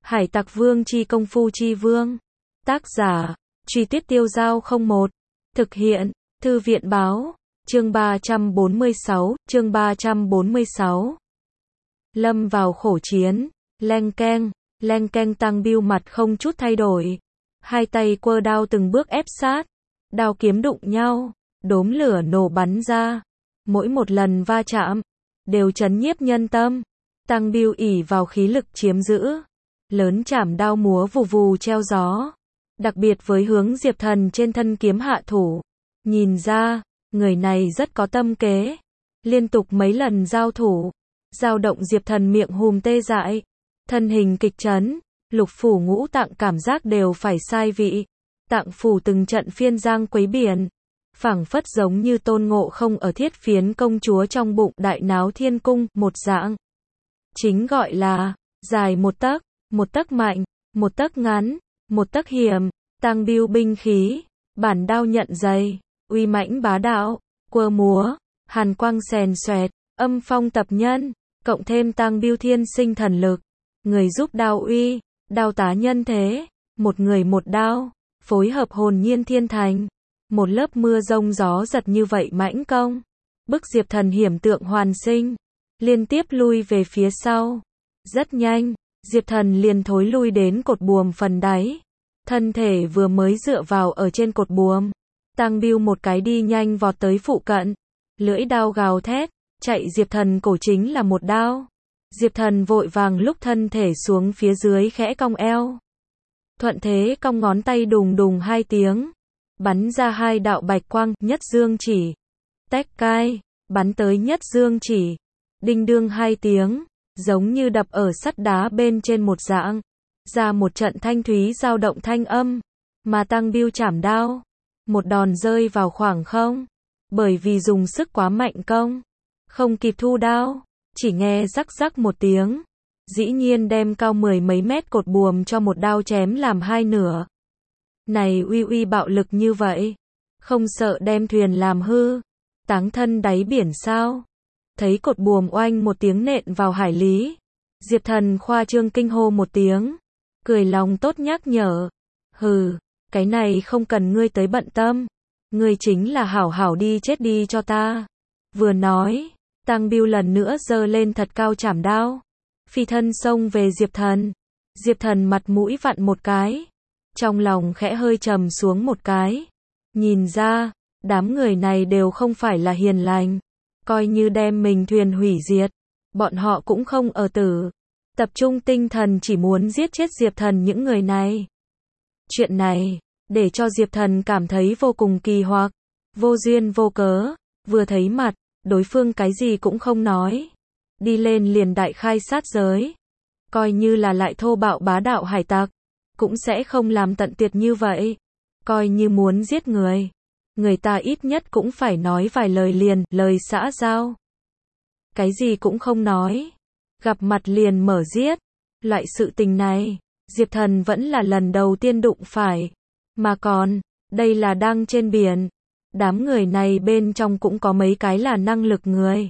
Hải Tặc Vương chi công phu chi vương. Tác giả, Truy Tuyết Tiêu Dao 01. Thực hiện, Thư viện báo. Chương 346, chương 346. Lâm vào khổ chiến. Leng keng Tăng Biêu mặt không chút thay đổi. Hai tay quơ đao từng bước ép sát. Đao kiếm đụng nhau, đốm lửa nổ bắn ra. Mỗi một lần va chạm, đều chấn nhiếp nhân tâm. Tăng Biêu ỷ vào khí lực chiếm giữ. Lớn chảm đao múa vù vù treo gió. Đặc biệt với hướng Diệp Thần trên thân kiếm hạ thủ. Nhìn ra, người này rất có tâm kế. Liên tục mấy lần giao thủ. Dao động Diệp Thần miệng hùm tê dại. Thân hình kịch chấn. Lục phủ ngũ tạng cảm giác đều phải sai vị. Tạng phủ từng trận phiên giang quấy biển. Phảng phất giống như Tôn Ngộ Không ở Thiết Phiến công chúa trong bụng Đại Náo Thiên Cung, một dạng. Chính gọi là, dài một tấc mạnh, một tấc ngắn, một tấc hiểm. Tăng Biêu binh khí, bản đao nhận dày, uy mãnh bá đạo, quơ múa, hàn quang xèn xoẹt, âm phong tập nhân, cộng thêm Tăng Biêu thiên sinh thần lực. Người giúp đao uy, đao tá nhân thế, một người một đao, phối hợp hồn nhiên thiên thành. Một lớp mưa rông gió giật như vậy mãnh công. Bức Diệp Thần hiểm tượng hoàn sinh. Liên tiếp lui về phía sau. Rất nhanh, Diệp Thần liền thối lui đến cột buồm phần đáy. Thân thể vừa mới dựa vào ở trên cột buồm. Tăng Biêu một cái đi nhanh vọt tới phụ cận. Lưỡi đao gào thét, chạy Diệp Thần cổ chính là một đao. Diệp Thần vội vàng lúc thân thể xuống phía dưới khẽ cong eo. Thuận thế cong ngón tay đùng đùng hai tiếng. Bắn ra hai đạo bạch quang, nhất dương chỉ. Tách cai, bắn tới nhất dương chỉ. Đinh đương hai tiếng, giống như đập ở sắt đá bên trên một dạng. Ra một trận thanh thúy dao động thanh âm. Mà Tăng Biêu chảm đao. Một đòn rơi vào khoảng không. Bởi vì dùng sức quá mạnh công. Không kịp thu đao. Chỉ nghe rắc rắc một tiếng. Dĩ nhiên đem cao mười mấy mét cột buồm cho một đao chém làm hai nửa. Này uy bạo lực như vậy. Không sợ đem thuyền làm hư. Táng thân đáy biển sao. Thấy cột buồm oanh một tiếng nện vào hải lý. Diệp Thần khoa trương kinh hô một tiếng. Cười lòng tốt nhắc nhở. Hừ, cái này không cần ngươi tới bận tâm. Ngươi chính là hảo hảo đi chết đi cho ta. Vừa nói, Tăng Biêu lần nữa giơ lên thật cao chảm đao. Phi thân xông về Diệp Thần. Diệp Thần mặt mũi vặn một cái. Trong lòng khẽ hơi trầm xuống một cái. Nhìn ra, đám người này đều không phải là hiền lành. Coi như đem mình thuyền hủy diệt. Bọn họ cũng không ở tử. Tập trung tinh thần chỉ muốn giết chết Diệp Thần những người này. Chuyện này, để cho Diệp Thần cảm thấy vô cùng kỳ hoặc. Vô duyên vô cớ. Vừa thấy mặt, đối phương cái gì cũng không nói. Đi lên liền đại khai sát giới. Coi như là lại thô bạo bá đạo hải tặc. Cũng sẽ không làm tận tuyệt như vậy. Coi như muốn giết người. Người ta ít nhất cũng phải nói vài lời liền, lời xã giao. Cái gì cũng không nói. Gặp mặt liền mở giết. Loại sự tình này, Diệp Thần vẫn là lần đầu tiên đụng phải. Mà còn, đây là đang trên biển. Đám người này bên trong cũng có mấy cái là năng lực người.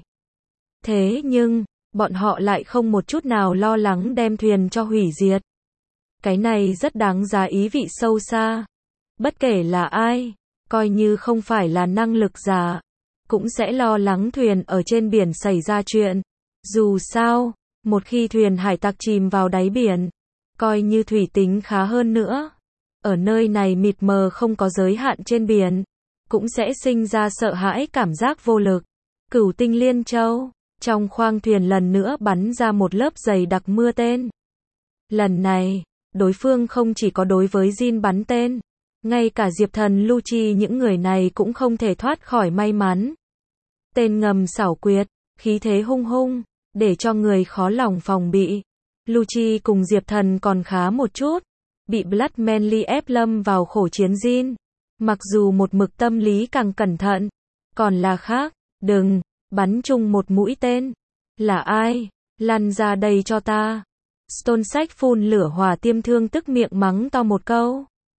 Thế nhưng, bọn họ lại không một chút nào lo lắng đem thuyền cho hủy diệt. Cái này rất đáng giá ý vị sâu xa. Bất kể là ai, coi như không phải là năng lực giả, cũng sẽ lo lắng thuyền ở trên biển xảy ra chuyện. Dù sao, một khi thuyền hải tặc chìm vào đáy biển, coi như thủy tính khá hơn nữa. Ở nơi này mịt mờ không có giới hạn trên biển, cũng sẽ sinh ra sợ hãi cảm giác vô lực. Cửu Tinh Liên Châu, trong khoang thuyền lần nữa bắn ra một lớp dày đặc mưa tên. Lần này, đối phương không chỉ có đối với Jin bắn tên, ngay cả Diệp Thần Lucci những người này cũng không thể thoát khỏi may mắn. Tên ngầm xảo quyệt, khí thế hung hung, để cho người khó lòng phòng bị. Lucci cùng Diệp Thần còn khá một chút, bị Blood Manly ép lâm vào khổ chiến Jin. Mặc dù một mực tâm lý càng cẩn thận, còn là khác, đừng, bắn chung một mũi tên. Là ai? Lăn ra đây cho ta. Stone Sách phun lửa hỏa tiêm thương tức miệng mắng to một câu.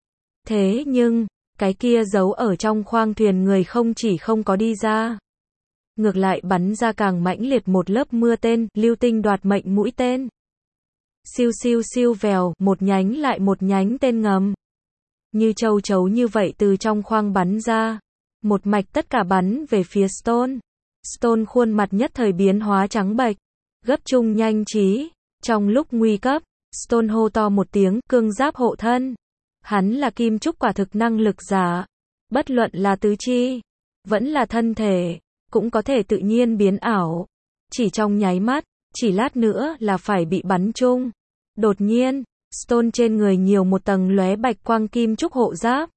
Thế nhưng, cái kia giấu ở trong khoang thuyền người không chỉ không có đi ra. Ngược lại bắn ra càng mãnh liệt một lớp mưa tên, lưu tinh đoạt mệnh mũi tên. Siêu siêu siêu vèo, một nhánh lại một nhánh tên ngầm. Như châu chấu như vậy từ trong khoang bắn ra. Một mạch tất cả bắn về phía Stone. Stone khuôn mặt nhất thời biến hóa trắng bệch. Gấp trung nhanh trí. Trong lúc nguy cấp, Stone hô to một tiếng, cương giáp hộ thân. Hắn là kim trúc quả thực năng lực giả. Bất luận là tứ chi, vẫn là thân thể, cũng có thể tự nhiên biến ảo. Chỉ trong nháy mắt, chỉ lát nữa là phải bị bắn trúng. Đột nhiên, Stone trên người nhiều một tầng lóe bạch quang kim trúc hộ giáp.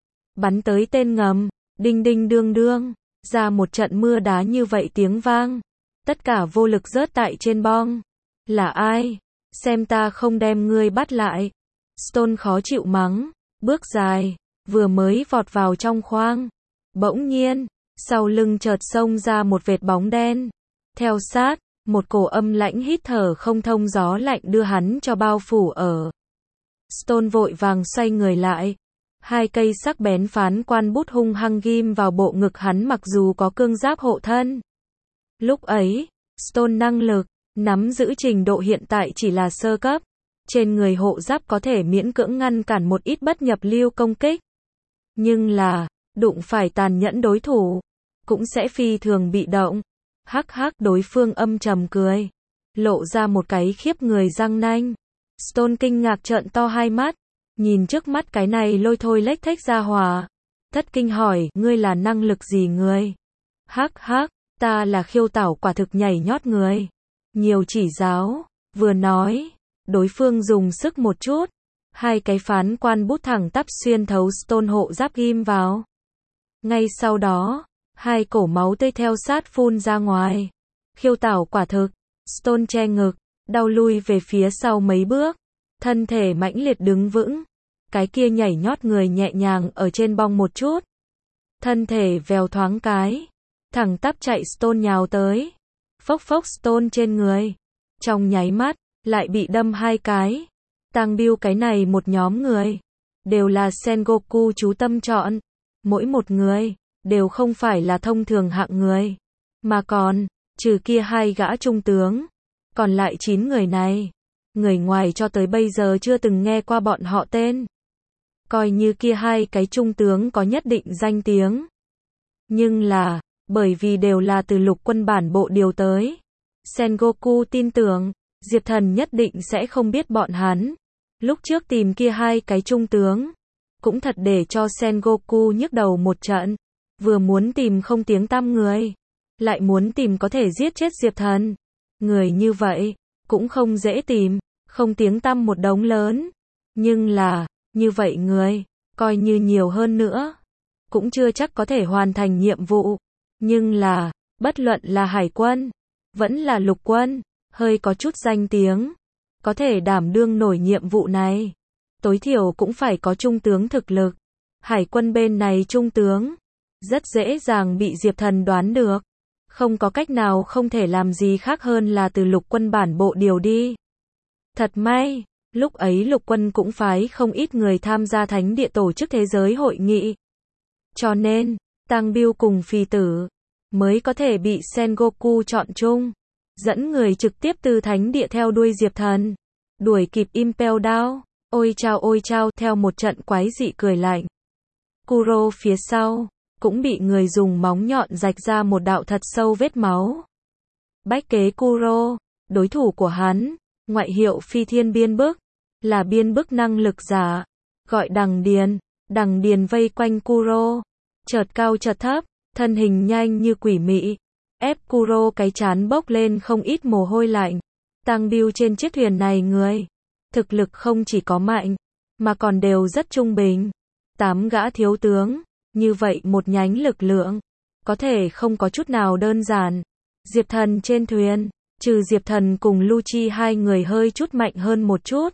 Bắn tới tên ngầm, đinh đinh đương đương, ra một trận mưa đá như vậy tiếng vang. Tất cả vô lực rớt tại trên bong. Là ai? Xem ta không đem ngươi bắt lại. Stone khó chịu mắng, bước dài, vừa mới vọt vào trong khoang. Bỗng nhiên, sau lưng chợt xông ra một vệt bóng đen. Theo sát, một cổ âm lãnh hít thở không thông gió lạnh đưa hắn cho bao phủ ở. Stone vội vàng xoay người lại. Hai cây sắc bén phán quan bút hung hăng ghim vào bộ ngực hắn mặc dù có cương giáp hộ thân. Lúc ấy, Stone năng lực, nắm giữ trình độ hiện tại chỉ là sơ cấp. Trên người hộ giáp có thể miễn cưỡng ngăn cản một ít bất nhập lưu công kích. Nhưng là, đụng phải tàn nhẫn đối thủ, cũng sẽ phi thường bị động. Hắc hắc, đối phương âm trầm cười, lộ ra một cái khiếp người răng nanh. Stone kinh ngạc trợn to hai mắt, nhìn trước mắt cái này lôi thôi lếch thếch ra hỏa. Thất kinh hỏi, ngươi là năng lực gì ngươi? Hắc hắc, ta là khiêu tảo quả thực nhảy nhót người. Nhiều chỉ giáo, vừa nói, đối phương dùng sức một chút. Hai cái phán quan bút thẳng tắp xuyên thấu Stone hộ giáp ghim vào. Ngay sau đó, hai cổ máu tươi theo sát phun ra ngoài. Khiêu tảo quả thực, Stone che ngực, đau lui về phía sau mấy bước. Thân thể mãnh liệt đứng vững. Cái kia nhảy nhót người nhẹ nhàng ở trên bong một chút. Thân thể vèo thoáng cái. Thẳng tắp chạy Stone nhào tới. Phốc phốc Stone trên người. Trong nháy mắt, lại bị đâm hai cái. Tang Bill cái này một nhóm người. Đều là Sengoku chú tâm chọn. Mỗi một người, đều không phải là thông thường hạng người. Mà còn, trừ kia hai gã trung tướng. Còn lại 9 người này. Người ngoài cho tới bây giờ chưa từng nghe qua bọn họ tên. Coi như kia hai cái trung tướng có nhất định danh tiếng. Nhưng là, bởi vì đều là từ lục quân bản bộ điều tới. Sengoku tin tưởng, Diệp Thần nhất định sẽ không biết bọn hắn. Lúc trước tìm kia hai cái trung tướng, cũng thật để cho Sengoku nhức đầu một trận. Vừa muốn tìm không tiếng tăm người, lại muốn tìm có thể giết chết Diệp Thần. Người như vậy, cũng không dễ tìm, không tiếng tăm một đống lớn. Nhưng là, như vậy người, coi như nhiều hơn nữa, cũng chưa chắc có thể hoàn thành nhiệm vụ. Nhưng là, bất luận là hải quân, vẫn là lục quân, hơi có chút danh tiếng, có thể đảm đương nổi nhiệm vụ này. Tối thiểu cũng phải có trung tướng thực lực. Hải quân bên này trung tướng, rất dễ dàng bị Diệp Thần đoán được. Không có cách nào không thể làm gì khác hơn là từ lục quân bản bộ điều đi. Thật may, lúc ấy lục quân cũng phái không ít người tham gia thánh địa tổ chức thế giới hội nghị. Cho nên, Tang Bill cùng Phi Tử mới có thể bị Sengoku chọn chung, dẫn người trực tiếp từ thánh địa theo đuôi Diệp Thần, đuổi kịp Impel Down. Ôi chao, theo một trận quái dị cười lạnh. Kuro phía sau, cũng bị người dùng móng nhọn rạch ra một đạo thật sâu vết máu. Bách kế Kuro, đối thủ của hắn, ngoại hiệu Phi Thiên Biên Bức, là biên bức năng lực giả, gọi Đằng Điền. Đằng Điền vây quanh Kuro, chợt cao chợt thấp, thân hình nhanh như quỷ mị, ép Kuro cái trán bốc lên không ít mồ hôi lạnh. Tang Bill trên chiếc thuyền này người, thực lực không chỉ có mạnh, mà còn đều rất trung bình. 8 gã thiếu tướng, như vậy một nhánh lực lượng, có thể không có chút nào đơn giản. Diệp Thần trên thuyền, trừ Diệp Thần cùng Lucci hai người hơi chút mạnh hơn một chút.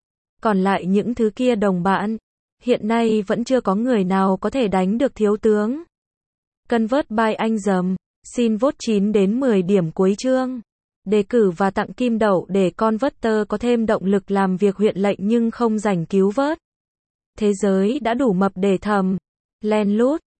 Còn lại những thứ kia đồng bạn, hiện nay vẫn chưa có người nào có thể đánh được thiếu tướng. Convert by anh dầm, xin vote 9 đến 10 điểm cuối chương. Đề cử và tặng kim đậu để Converter có thêm động lực làm việc huyện lệnh nhưng không rảnh cứu vớt. Thế giới đã đủ mập để thầm. Len lút.